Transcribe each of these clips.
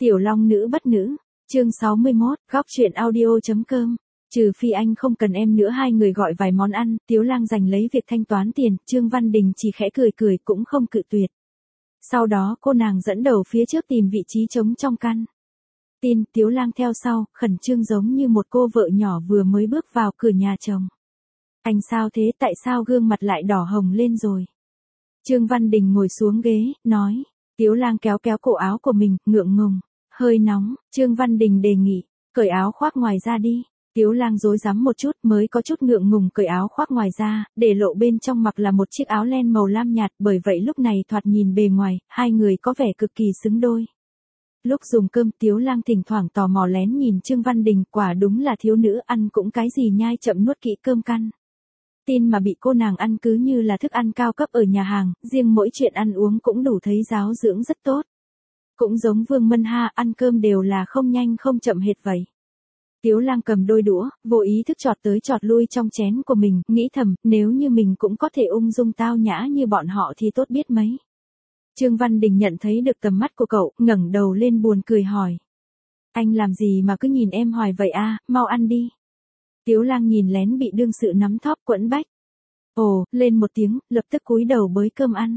Tiểu Long nữ bất nữ, chương 61, góc truyện audio.com. Trừ phi anh không cần em nữa, hai người gọi vài món ăn, Tiếu Lang giành lấy việc thanh toán tiền, Trương Văn Đình chỉ khẽ cười cười cũng không cự tuyệt. Sau đó cô nàng dẫn đầu phía trước tìm vị trí trống trong căn tin, Tiếu Lang theo sau, khẩn trương giống như một cô vợ nhỏ vừa mới bước vào cửa nhà chồng. Anh sao thế, tại sao gương mặt lại đỏ hồng lên rồi? Trương Văn Đình ngồi xuống ghế, nói. Tiếu Lang kéo kéo cổ áo của mình, ngượng ngùng. Hơi nóng, Trương Văn Đình đề nghị, cởi áo khoác ngoài ra đi. Tiếu Lang rối rắm một chút mới có chút ngượng ngùng cởi áo khoác ngoài ra, để lộ bên trong mặc là một chiếc áo len màu lam nhạt, bởi vậy lúc này thoạt nhìn bề ngoài, hai người có vẻ cực kỳ xứng đôi. Lúc dùng cơm Tiếu Lang thỉnh thoảng tò mò lén nhìn Trương Văn Đình, quả đúng là thiếu nữ ăn cũng cái gì nhai chậm nuốt kỹ cơm căn tin mà bị cô nàng ăn cứ như là thức ăn cao cấp ở nhà hàng, riêng mỗi chuyện ăn uống cũng đủ thấy giáo dưỡng rất tốt. Cũng giống Vương Mân Ha, ăn cơm đều là không nhanh không chậm hệt vậy. Tiếu Lang cầm đôi đũa, vô ý thức chọt tới chọt lui trong chén của mình, nghĩ thầm, nếu như mình cũng có thể ung dung tao nhã như bọn họ thì tốt biết mấy. Trương Văn Đình nhận thấy được tầm mắt của cậu, ngẩng đầu lên buồn cười hỏi. Anh làm gì mà cứ nhìn em hoài vậy a, mau ăn đi. Tiếu Lang nhìn lén bị đương sự nắm thóp quẫn bách. Ồ, lên một tiếng, lập tức cúi đầu bới cơm ăn.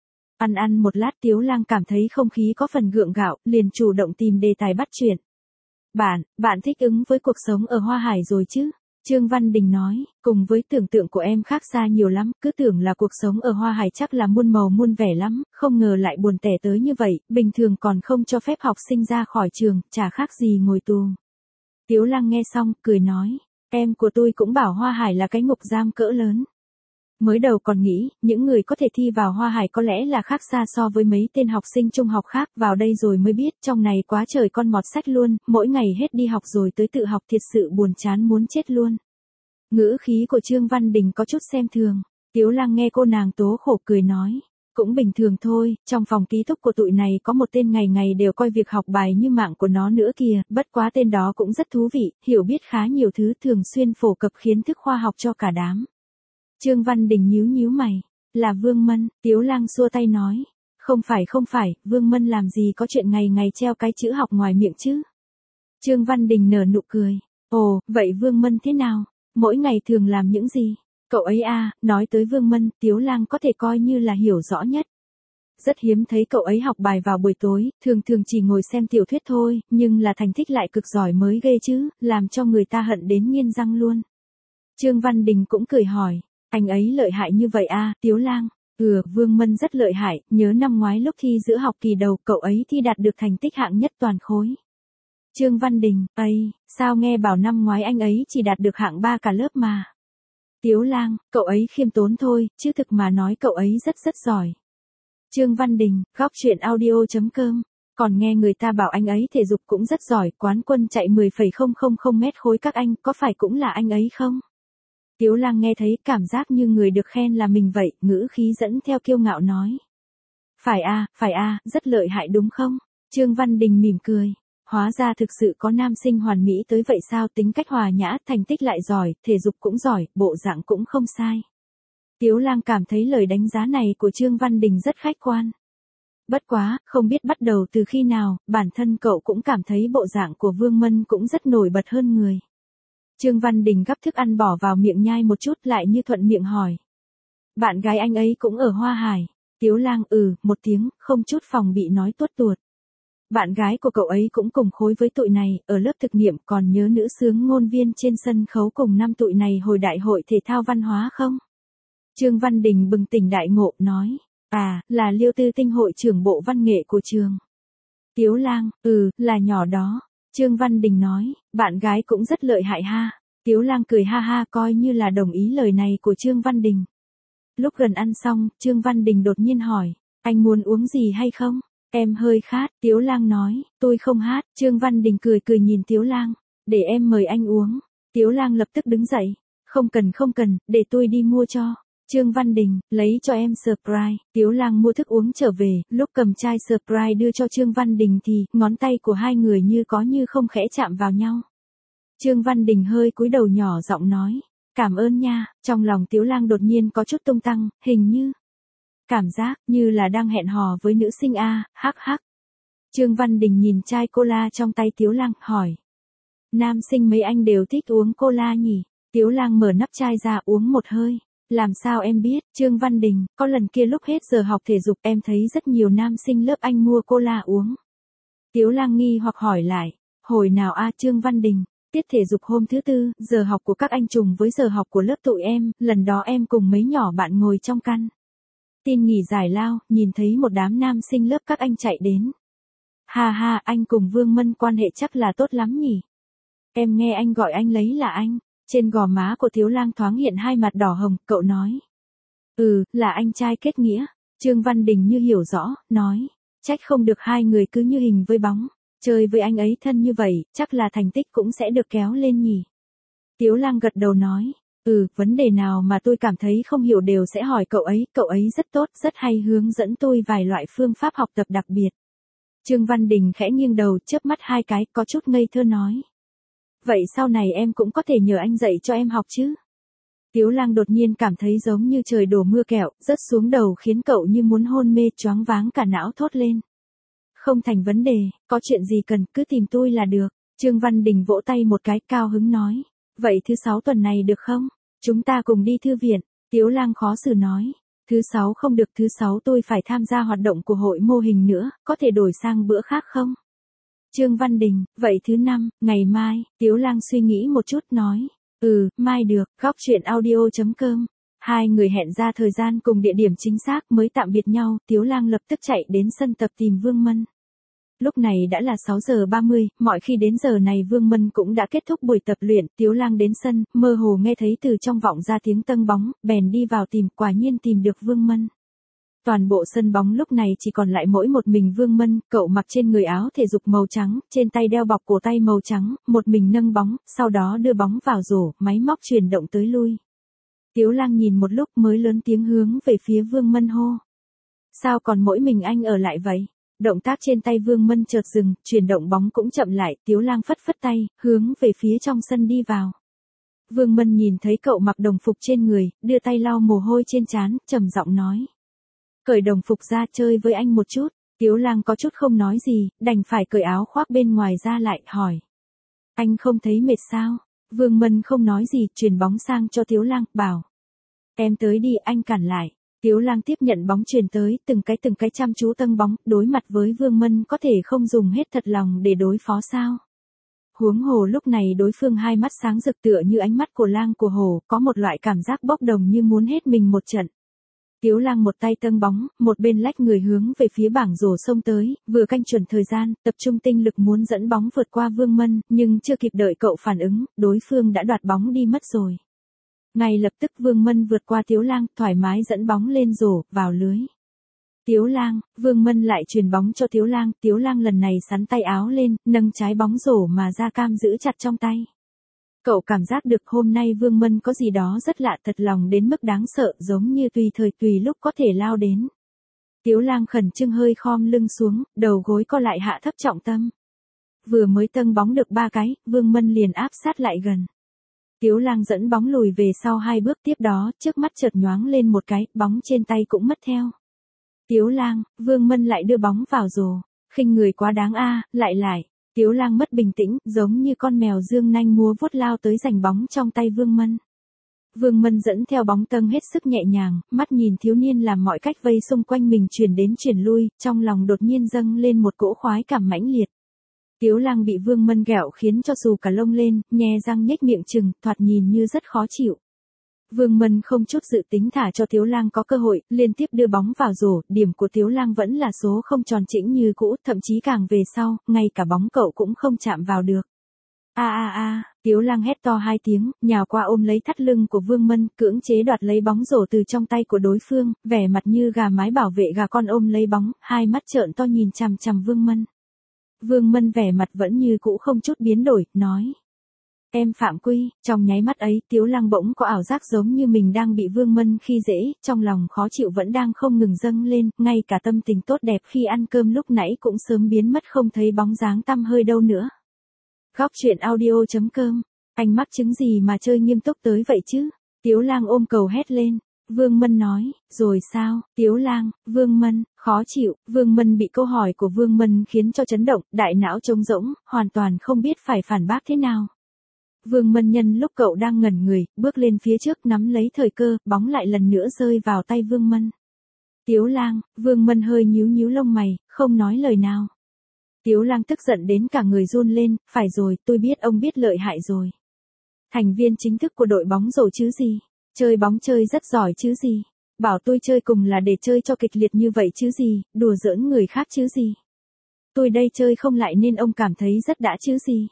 Ăn một lát Tiếu Lang cảm thấy không khí có phần gượng gạo, liền chủ động tìm đề tài bắt chuyện. Bạn thích ứng với cuộc sống ở Hoa Hải rồi chứ? Trương Văn Đình nói, cùng với tưởng tượng của em khác xa nhiều lắm, cứ tưởng là cuộc sống ở Hoa Hải chắc là muôn màu muôn vẻ lắm, không ngờ lại buồn tẻ tới như vậy, bình thường còn không cho phép học sinh ra khỏi trường, chả khác gì ngồi tù. Tiếu Lang nghe xong, cười nói, em của tôi cũng bảo Hoa Hải là cái ngục giam cỡ lớn. Mới đầu còn nghĩ, những người có thể thi vào Hoa Hải có lẽ là khác xa so với mấy tên học sinh trung học khác, vào đây rồi mới biết trong này quá trời con mọt sách luôn, mỗi ngày hết đi học rồi tới tự học thiệt sự buồn chán muốn chết luôn. Ngữ khí của Trương Văn Đình có chút xem thường, Tiếu Lang nghe cô nàng tố khổ cười nói, cũng bình thường thôi, trong phòng ký túc của tụi này có một tên ngày ngày đều coi việc học bài như mạng của nó nữa kìa, bất quá tên đó cũng rất thú vị, hiểu biết khá nhiều thứ, thường xuyên phổ cập kiến thức khoa học cho cả đám. Trương Văn Đình nhíu mày, là Vương Mân, Tiếu Lang xua tay nói, không phải, Vương Mân làm gì có chuyện ngày ngày treo cái chữ học ngoài miệng chứ. Trương Văn Đình nở nụ cười, ồ, vậy Vương Mân thế nào, mỗi ngày thường làm những gì? Cậu ấy à, nói tới Vương Mân, Tiếu Lang có thể coi như là hiểu rõ nhất. Rất hiếm thấy cậu ấy học bài vào buổi tối, thường chỉ ngồi xem tiểu thuyết thôi, nhưng là thành tích lại cực giỏi mới ghê chứ, làm cho người ta hận đến nghiến răng luôn. Trương Văn Đình cũng cười hỏi, anh ấy lợi hại như vậy à, Tiếu Lang? Vương Mân rất lợi hại, nhớ năm ngoái lúc thi giữa học kỳ đầu cậu ấy thi đạt được thành tích hạng nhất toàn khối. Trương Văn Đình, sao nghe bảo năm ngoái anh ấy chỉ đạt được hạng 3 cả lớp mà. Tiếu Lang, cậu ấy khiêm tốn thôi, chứ thực mà nói cậu ấy rất giỏi. Trương Văn Đình, góc truyện audio.com, còn nghe người ta bảo anh ấy thể dục cũng rất giỏi, quán quân chạy 10,000 mét khối các anh, có phải cũng là anh ấy không? Tiếu Lang nghe thấy cảm giác như người được khen là mình vậy, ngữ khí dẫn theo kiêu ngạo nói. Phải à, rất lợi hại đúng không? Trương Văn Đình mỉm cười. Hóa ra thực sự có nam sinh hoàn mỹ tới vậy sao, tính cách hòa nhã, thành tích lại giỏi, thể dục cũng giỏi, bộ dạng cũng không sai. Tiếu Lang cảm thấy lời đánh giá này của Trương Văn Đình rất khách quan. Bất quá, không biết bắt đầu từ khi nào, bản thân cậu cũng cảm thấy bộ dạng của Vương Mân cũng rất nổi bật hơn người. Trương Văn Đình gắp thức ăn bỏ vào miệng nhai một chút lại như thuận miệng hỏi. Bạn gái anh ấy cũng ở Hoa Hải. Tiếu Lang một tiếng, không chút phòng bị nói tuốt tuột. Bạn gái của cậu ấy cũng cùng khối với tụi này, ở lớp thực nghiệm, còn nhớ nữ xướng ngôn viên trên sân khấu cùng năm tụi này hồi đại hội thể thao văn hóa không? Trương Văn Đình bừng tỉnh đại ngộ, nói. Là Liêu Tư Tinh hội trưởng bộ văn nghệ của trường. Tiếu Lang, là nhỏ đó. Trương Văn Đình nói, bạn gái cũng rất lợi hại ha. Tiếu Lang cười ha ha coi như là đồng ý lời này của Trương Văn Đình. Lúc gần ăn xong, Trương Văn Đình đột nhiên hỏi, anh muốn uống gì hay không? Em hơi khát, Tiếu Lang nói, tôi không hát. Trương Văn Đình cười nhìn Tiếu Lang, để em mời anh uống. Tiếu Lang lập tức đứng dậy, không cần, để tôi đi mua cho. Trương Văn Đình, lấy cho em Sprite. Tiếu Lang mua thức uống trở về, lúc cầm chai Sprite đưa cho Trương Văn Đình thì, ngón tay của hai người như có như không khẽ chạm vào nhau. Trương Văn Đình hơi cúi đầu nhỏ giọng nói, cảm ơn nha, trong lòng Tiếu Lang đột nhiên có chút tung tăng, hình như cảm giác như là đang hẹn hò với nữ sinh hắc hắc. Trương Văn Đình nhìn chai cola trong tay Tiếu Lang, hỏi. Nam sinh mấy anh đều thích uống cola nhỉ? Tiếu Lang mở nắp chai ra uống một hơi. Làm sao em biết, Trương Văn Đình, có lần kia lúc hết giờ học thể dục em thấy rất nhiều nam sinh lớp anh mua cola uống. Tiếu Lang nghi hoặc hỏi lại, hồi nào a Trương Văn Đình, tiết thể dục hôm thứ tư, giờ học của các anh trùng với giờ học của lớp tụi em, lần đó em cùng mấy nhỏ bạn ngồi trong căn tin nghỉ giải lao, nhìn thấy một đám nam sinh lớp các anh chạy đến. Ha ha, anh cùng Vương Mân quan hệ chắc là tốt lắm nhỉ? Em nghe anh gọi anh lấy là anh. Trên gò má của Tiếu Lang thoáng hiện hai mặt đỏ hồng, cậu nói. Là anh trai kết nghĩa. Trương Văn Đình như hiểu rõ, nói. Trách không được hai người cứ như hình với bóng. Chơi với anh ấy thân như vậy, chắc là thành tích cũng sẽ được kéo lên nhỉ. Tiếu Lang gật đầu nói. Vấn đề nào mà tôi cảm thấy không hiểu đều sẽ hỏi cậu ấy rất tốt, rất hay hướng dẫn tôi vài loại phương pháp học tập đặc biệt. Trương Văn Đình khẽ nghiêng đầu, chớp mắt hai cái, có chút ngây thơ nói. Vậy sau này em cũng có thể nhờ anh dạy cho em học chứ? Tiếu Lang đột nhiên cảm thấy giống như trời đổ mưa kẹo, rớt xuống đầu khiến cậu như muốn hôn mê choáng váng cả não thốt lên. Không thành vấn đề, có chuyện gì cần cứ tìm tôi là được. Trương Văn Đình vỗ tay một cái cao hứng nói. Vậy thứ 6 tuần này được không? Chúng ta cùng đi thư viện. Tiếu Lang khó xử nói. Thứ 6 không được, thứ 6 tôi phải tham gia hoạt động của hội mô hình nữa, có thể đổi sang bữa khác không? Trương Văn Đình, vậy thứ 5, ngày mai, Tiếu Lang suy nghĩ một chút nói. Mai được, góc chuyện audio.com. Hai người hẹn ra thời gian cùng địa điểm chính xác mới tạm biệt nhau, Tiếu Lang lập tức chạy đến sân tập tìm Vương Mân. Lúc này đã là 6 giờ 30, mọi khi đến giờ này Vương Mân cũng đã kết thúc buổi tập luyện, Tiếu Lang đến sân, mơ hồ nghe thấy từ trong vọng ra tiếng tâng bóng, bèn đi vào tìm, quả nhiên tìm được Vương Mân. Toàn bộ sân bóng lúc này chỉ còn lại mỗi một mình Vương Mân, cậu mặc trên người áo thể dục màu trắng, trên tay đeo bọc cổ tay màu trắng, một mình nâng bóng, sau đó đưa bóng vào rổ, máy móc chuyển động tới lui. Tiếu Lang nhìn một lúc mới lớn tiếng hướng về phía Vương Mân hô. Sao còn mỗi mình anh ở lại vậy? Động tác trên tay Vương Mân chợt dừng, chuyển động bóng cũng chậm lại, Tiếu Lang phất phất tay, hướng về phía trong sân đi vào. Vương Mân nhìn thấy cậu mặc đồng phục trên người, đưa tay lau mồ hôi trên trán, trầm giọng nói. Cởi đồng phục ra chơi với anh một chút. Tiếu Lang có chút không nói gì, đành phải cởi áo khoác bên ngoài ra lại, hỏi. Anh không thấy mệt sao? Vương Mân không nói gì, chuyển bóng sang cho Tiếu Lang, bảo. Em tới đi, anh cản lại. Tiếu Lang tiếp nhận bóng truyền tới, từng cái chăm chú tâng bóng, đối mặt với Vương Mân có thể không dùng hết thật lòng để đối phó sao? Huống hồ lúc này đối phương hai mắt sáng rực tựa như ánh mắt của lang của hổ, có một loại cảm giác bốc đồng như muốn hết mình một trận. Tiếu Lang một tay tâng bóng, một bên lách người hướng về phía bảng rổ xông tới, vừa canh chuẩn thời gian, tập trung tinh lực muốn dẫn bóng vượt qua Vương Mân, nhưng chưa kịp đợi cậu phản ứng, đối phương đã đoạt bóng đi mất rồi. Ngay lập tức Vương Mân vượt qua Tiếu Lang, thoải mái dẫn bóng lên rổ, vào lưới. Tiếu Lang, Vương Mân lại chuyền bóng cho Tiếu Lang lần này sắn tay áo lên, nâng trái bóng rổ mà da cam giữ chặt trong tay. Cậu cảm giác được hôm nay Vương Mân có gì đó rất lạ, thật lòng đến mức đáng sợ, giống như tùy thời tùy lúc có thể lao đến. Tiếu Lang khẩn trương hơi khom lưng xuống, đầu gối co lại hạ thấp trọng tâm. Vừa mới tâng bóng được 3 cái, Vương Mân liền áp sát lại gần. Tiếu Lang dẫn bóng lùi về sau 2 bước, tiếp đó, trước mắt chợt nhoáng lên một cái, bóng trên tay cũng mất theo. Tiếu Lang, Vương Mân lại đưa bóng vào rổ. Khinh người quá đáng a, lại. Tiếu Lang mất bình tĩnh, giống như con mèo dương nanh múa vuốt lao tới giành bóng trong tay Vương Mân. Vương Mân dẫn theo bóng tâng hết sức nhẹ nhàng, mắt nhìn thiếu niên làm mọi cách vây xung quanh mình chuyển đến chuyển lui, trong lòng đột nhiên dâng lên một cỗ khoái cảm mãnh liệt. Tiếu Lang bị Vương Mân ghẹo khiến cho xù cả lông lên, nhe răng nhếch miệng trừng, thoạt nhìn như rất khó chịu. Vương Mân không chút dự tính thả cho Tiếu Lang có cơ hội, liên tiếp đưa bóng vào rổ, điểm của Tiếu Lang vẫn là số không tròn chỉnh như cũ, thậm chí càng về sau, ngay cả bóng cậu cũng không chạm vào được. Tiếu Lang hét to 2 tiếng, nhào qua ôm lấy thắt lưng của Vương Mân, cưỡng chế đoạt lấy bóng rổ từ trong tay của đối phương, vẻ mặt như gà mái bảo vệ gà con ôm lấy bóng, hai mắt trợn to nhìn chằm chằm Vương Mân. Vương Mân vẻ mặt vẫn như cũ không chút biến đổi, nói. Em phạm quy, trong nháy mắt ấy, Tiếu Lang bỗng có ảo giác giống như mình đang bị Vương Mân khi dễ, trong lòng khó chịu vẫn đang không ngừng dâng lên, ngay cả tâm tình tốt đẹp khi ăn cơm lúc nãy cũng sớm biến mất không thấy bóng dáng tăm hơi đâu nữa. Góc chuyện audio.com, anh mắc chứng gì mà chơi nghiêm túc tới vậy chứ? Tiếu Lang ôm cầu hét lên. Vương Mân nói, rồi sao? Tiếu Lang, Vương Mân, Khó chịu, Vương Mân bị câu hỏi của Vương Mân khiến cho chấn động, đại não trống rỗng, hoàn toàn không biết phải phản bác thế nào. Vương Mân nhân lúc cậu đang ngẩn người, bước lên phía trước nắm lấy thời cơ, bóng lại lần nữa rơi vào tay Vương Mân. Tiếu Lang, Vương Mân hơi nhíu nhíu lông mày, không nói lời nào. Tiếu Lang tức giận đến cả người run lên, phải rồi, tôi biết ông biết lợi hại rồi. Thành viên chính thức của đội bóng rổ chứ gì, chơi bóng chơi rất giỏi chứ gì. Bảo tôi chơi cùng là để chơi cho kịch liệt như vậy chứ gì, đùa giỡn người khác chứ gì. Tôi đây chơi không lại nên ông cảm thấy rất đã chứ gì.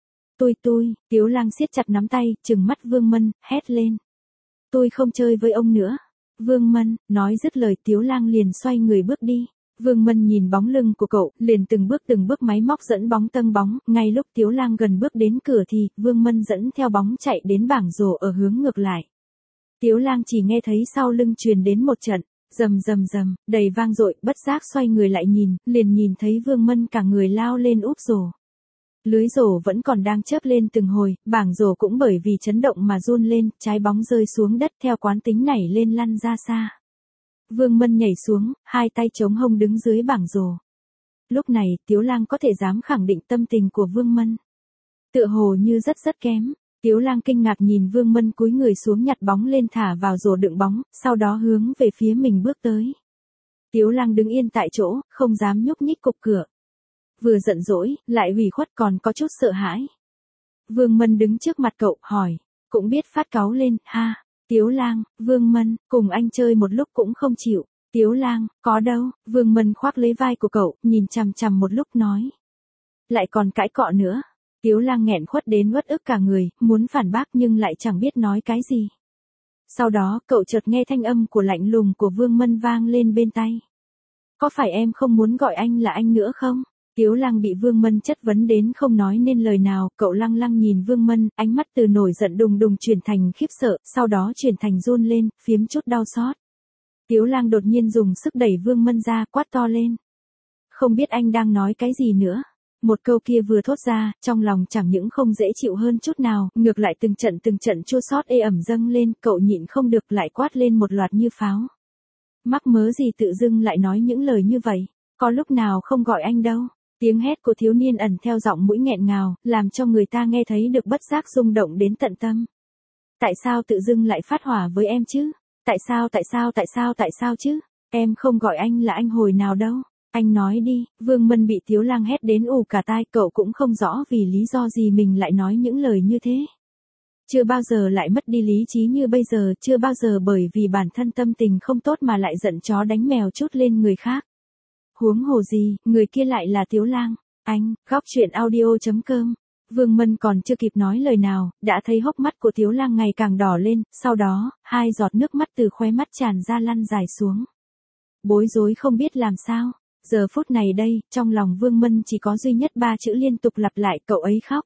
Tiếu Lang siết chặt nắm tay, trừng mắt Vương Mân, hét lên. Tôi không chơi với ông nữa. Vương Mân, nói dứt lời Tiếu Lang liền xoay người bước đi. Vương Mân nhìn bóng lưng của cậu, liền từng bước máy móc dẫn bóng tâng bóng, ngay lúc Tiếu Lang gần bước đến cửa thì, Vương Mân dẫn theo bóng chạy đến bảng rổ ở hướng ngược lại. Tiếu Lang chỉ nghe thấy sau lưng truyền đến một trận, rầm, đầy vang dội, bất giác xoay người lại nhìn, liền nhìn thấy Vương Mân cả người lao lên úp rổ. Lưới rổ vẫn còn đang chớp lên từng hồi, bảng rổ cũng bởi vì chấn động mà run lên, trái bóng rơi xuống đất theo quán tính nảy lên lăn ra xa. Vương Mân nhảy xuống, hai tay chống hông đứng dưới bảng rổ. Lúc này, Tiếu Lang có thể dám khẳng định tâm tình của Vương Mân. Tựa hồ như rất kém. Tiếu Lang kinh ngạc nhìn Vương Mân cúi người xuống nhặt bóng lên thả vào rổ đựng bóng, sau đó hướng về phía mình bước tới. Tiếu Lang đứng yên tại chỗ, không dám nhúc nhích cục cửa. Vừa giận dỗi, lại ủy khuất còn có chút sợ hãi. Vương Mân đứng trước mặt cậu, hỏi, cũng biết phát cáu lên, ha. Tiếu Lang, Vương Mân, cùng anh chơi một lúc cũng không chịu. Tiếu Lang, có đâu, Vương Mân khoác lấy vai của cậu, nhìn chằm một lúc nói. Lại còn cãi cọ nữa. Tiếu Lang nghẹn khuất đến uất ức cả người, muốn phản bác nhưng lại chẳng biết nói cái gì. Sau đó, cậu chợt nghe thanh âm của lạnh lùng của Vương Mân vang lên bên tai. Có phải em không muốn gọi anh là anh nữa không? Tiếu Lang bị Vương Mân chất vấn đến không nói nên lời nào, cậu lăng nhìn Vương Mân, ánh mắt từ nổi giận đùng chuyển thành khiếp sợ, sau đó chuyển thành run lên, phiếm chút đau xót. Tiếu Lang đột nhiên dùng sức đẩy Vương Mân ra, quát to lên. Không biết anh đang nói cái gì nữa. Một câu kia vừa thốt ra, trong lòng chẳng những không dễ chịu hơn chút nào, ngược lại từng trận chua xót ê ẩm dâng lên, cậu nhịn không được lại quát lên một loạt như pháo. Mắc mớ gì tự dưng lại nói những lời như vậy, có lúc nào không gọi anh đâu. Tiếng hét của thiếu niên ẩn theo giọng mũi nghẹn ngào, làm cho người ta nghe thấy được bất giác rung động đến tận tâm. Tại sao tự dưng lại phát hỏa với em chứ? Tại sao chứ? Em không gọi anh là anh hồi nào đâu. Anh nói đi, Vương Mân bị Tiếu Lang hét đến ù cả tai, cậu cũng không rõ vì lý do gì mình lại nói những lời như thế. Chưa bao giờ lại mất đi lý trí như bây giờ, chưa bao giờ bởi vì bản thân tâm tình không tốt mà lại giận chó đánh mèo trút lên người khác. Huống hồ gì, người kia lại là Tiếu Lang. Anh, góc truyện audio.com. Vương Mân còn chưa kịp nói lời nào, đã thấy hốc mắt của Tiếu Lang ngày càng đỏ lên, sau đó, hai giọt nước mắt từ khóe mắt tràn ra lăn dài xuống. Bối rối không biết làm sao. Giờ phút này đây, trong lòng Vương Mân chỉ có duy nhất ba chữ liên tục lặp lại, cậu ấy khóc.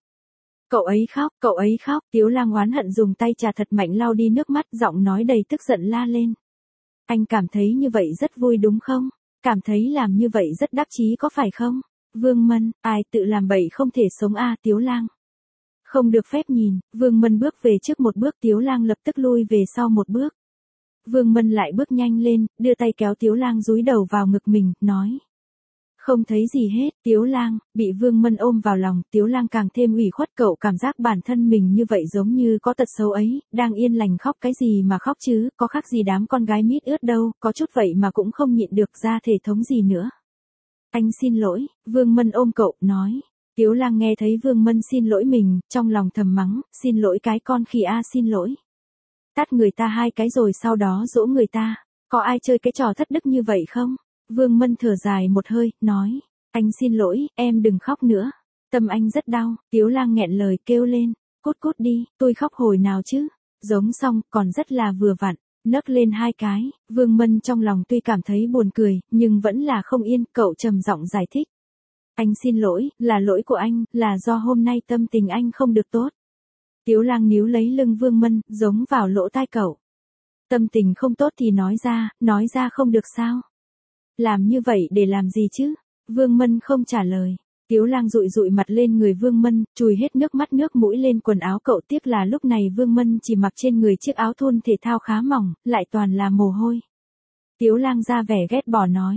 Cậu ấy khóc, Tiếu Lang oán hận dùng tay chà thật mạnh lau đi nước mắt, giọng nói đầy tức giận la lên. Anh cảm thấy như vậy rất vui đúng không? Cảm thấy làm như vậy rất đắc chí có phải không? Vương Mân, ai tự làm bậy không thể sống a Tiếu Lang. Không được phép nhìn, Vương Mân bước về trước một bước, Tiếu Lang lập tức lui về sau một bước. Vương Mân lại bước nhanh lên, đưa tay kéo Tiếu Lang dúi đầu vào ngực mình, nói. Không thấy gì hết, Tiếu Lang, bị Vương Mân ôm vào lòng, Tiếu Lang càng thêm ủy khuất, cậu cảm giác bản thân mình như vậy giống như có tật xấu ấy, đang yên lành khóc cái gì mà khóc chứ, có khác gì đám con gái mít ướt đâu, có chút vậy mà cũng không nhịn được ra thể thống gì nữa. Anh xin lỗi, Vương Mân ôm cậu, nói. Tiếu Lang nghe thấy Vương Mân xin lỗi mình, trong lòng thầm mắng, xin lỗi cái con khỉ a xin lỗi. Tát người ta hai cái rồi sau đó dỗ người ta, có ai chơi cái trò thất đức như vậy không? Vương Mân thở dài một hơi, nói, anh xin lỗi, em đừng khóc nữa. Tâm anh rất đau, Tiếu Lang nghẹn lời kêu lên, cút đi, tôi khóc hồi nào chứ? Giống xong, còn rất là vừa vặn, nấc lên hai cái, Vương Mân trong lòng tuy cảm thấy buồn cười, nhưng vẫn là không yên, cậu trầm giọng giải thích. Anh xin lỗi, là lỗi của anh, là do hôm nay tâm tình anh không được tốt. Tiếu Lang níu lấy lưng Vương Mân, giống vào lỗ tai cậu. Tâm tình không tốt thì nói ra không được sao? Làm như vậy để làm gì chứ? Vương Mân không trả lời. Tiếu Lang dụi mặt lên người Vương Mân, chùi hết nước mắt nước mũi lên quần áo cậu, tiếc là lúc này Vương Mân chỉ mặc trên người chiếc áo thun thể thao khá mỏng, lại toàn là mồ hôi. Tiếu Lang ra vẻ ghét bỏ nói.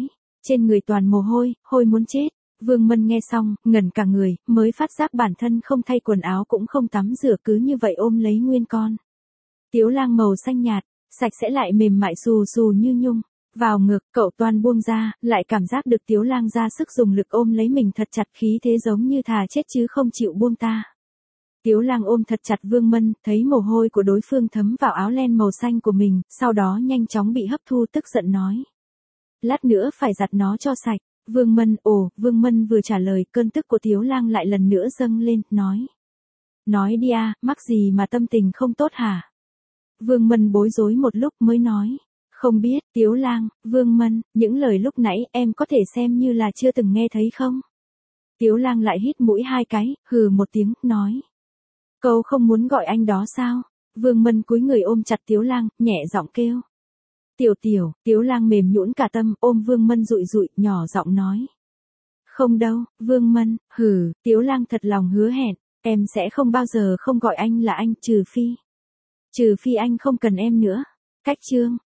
trên người toàn mồ hôi, hôi muốn chết. Vương Mân nghe xong, ngẩn cả người, mới phát giác bản thân không thay quần áo cũng không tắm rửa cứ như vậy ôm lấy nguyên con. Tiếu Lang màu xanh nhạt, sạch sẽ lại mềm mại xù xù như nhung. Vào ngực, cậu toàn buông ra, lại cảm giác được Tiếu Lang ra sức dùng lực ôm lấy mình thật chặt khí thế giống như thà chết chứ không chịu buông ta. Tiếu Lang ôm thật chặt Vương Mân, thấy mồ hôi của đối phương thấm vào áo len màu xanh của mình, sau đó nhanh chóng bị hấp thu tức giận nói. Lát nữa phải giặt nó cho sạch. Vương Mân vừa trả lời, cơn tức của Tiếu Lang lại lần nữa dâng lên, nói. Nói đi à, mắc gì mà tâm tình không tốt hả? Vương Mân bối rối một lúc mới nói. Không biết, Tiếu Lang, Vương Mân, những lời lúc nãy em có thể xem như là chưa từng nghe thấy không? Tiếu Lang lại hít mũi 2 cái, hừ một tiếng, nói. Câu không muốn gọi anh đó sao? Vương Mân cúi người ôm chặt Tiếu Lang, nhẹ giọng kêu. Tiếu Lang mềm nhũn cả tâm, ôm Vương Mân dụi dụi, nhỏ giọng nói. Không đâu, Vương Mân, Tiếu Lang thật lòng hứa hẹn, em sẽ không bao giờ không gọi anh là anh, trừ phi anh không cần em nữa. Cách chương